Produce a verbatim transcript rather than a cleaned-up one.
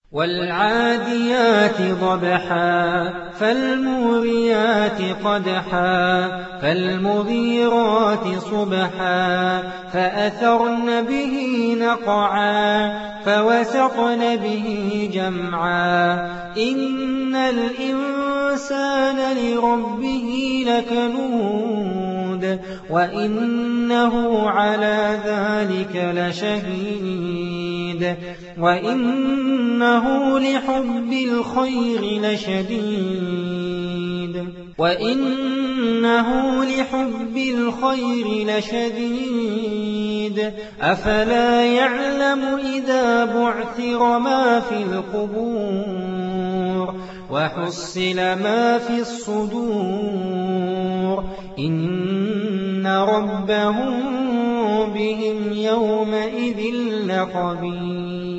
وَالْعَادِيَاتِ ضَبْحًا فَالْمُورِيَاتِ قَدْحًا فَالْمُغِيرَاتِ صُبْحًا فَأَثَرْنَ بِهِ نَقْعًا فَوَسَطْنَ بِهِ جَمْعًا إِنَّ الْإِنسَانَ لِرَبِّهِ لَكَنُودٌ وَإِنَّهُ عَلَى ذَلِكَ لَشَهِيدٌ وَإِنَّهُ لِحُبِّ الْخَيْرِ لَشَدِيدٌ وَإِنَّهُ لِحُبِّ الْخَيْرِ لَشَدِيدٌ أَفَلَا يَعْلَمُ إِذَا بُعْثِرَ مَا فِي الْقُبُورِ وَحُصِّلَ مَا فِي الصُّدُورِ إِنَّ رَبَّهُم بِهِمْ يَوْمَئِذٍ لَّخَبِيرٌ